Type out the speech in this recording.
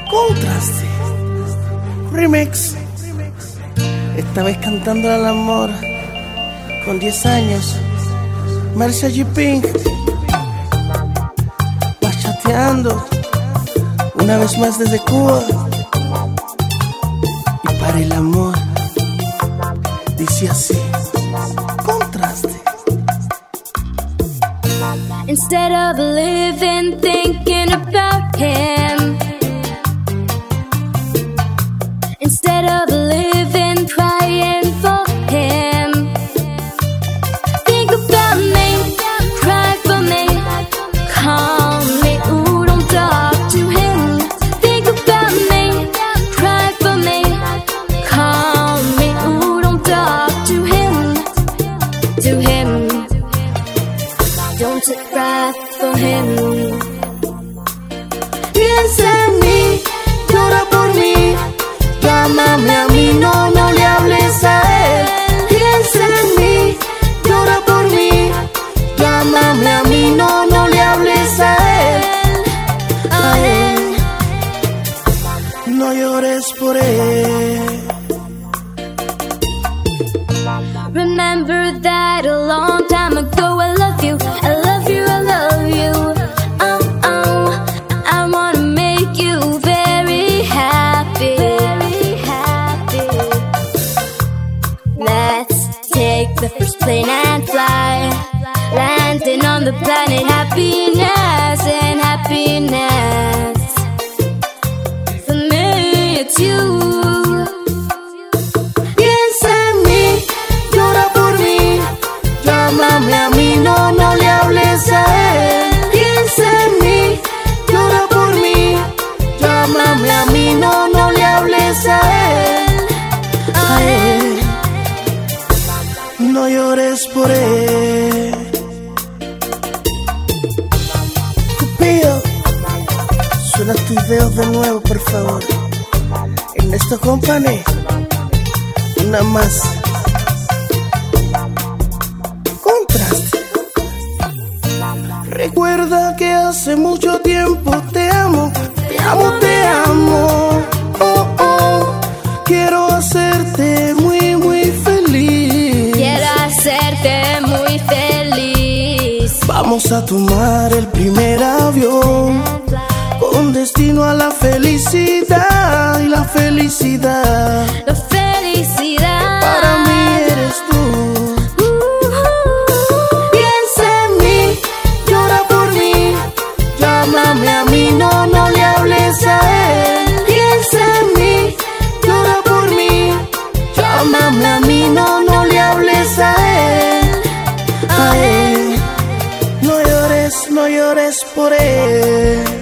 Contraste Remix. Esta vez cantando al amor. Con 10 años Marcia G. Pink. Bachateando una vez más desde Cuba. Y para el amor dice así. Contraste. Instead of living thinking about him, instead of living crying for him, think about me, cry for me, call me, ooh, don't talk to him. Think about me, cry for me, call me, ooh, don't talk to him, to him. Don't cry for him. Piensa en mí, llora por mí, llámame a mí, no le hables a él. Piensa en mí, llora por mí, llámame a mí, no le hables a él. A él, no llores por él. Remember that a long time ago I love you, I love you, I love you. Oh, I wanna make you very happy, very happy. Let's take the first plane and fly, landing on the planet happiness and happiness. For me it's you. Llámame a mí, no le hables a él. Piensa en mí, llora por mí, llámame a mí, no le hables a él. A él, no llores por él. Cupido, suena tus dedos de nuevo, por favor. Ernesto Company, una más. Recuerda que hace mucho tiempo te amo, te amo, te amo. Oh, oh, quiero hacerte muy, muy feliz. Quiero hacerte muy feliz. Vamos a tomar el primer avión con destino a la felicidad. Y la felicidad, la felicidad, para mí eres tú. Llámame a mí, no le hables a él. Piensa en mí, llora por mí, llámame a mí, no le hables a él. A él, no llores por él.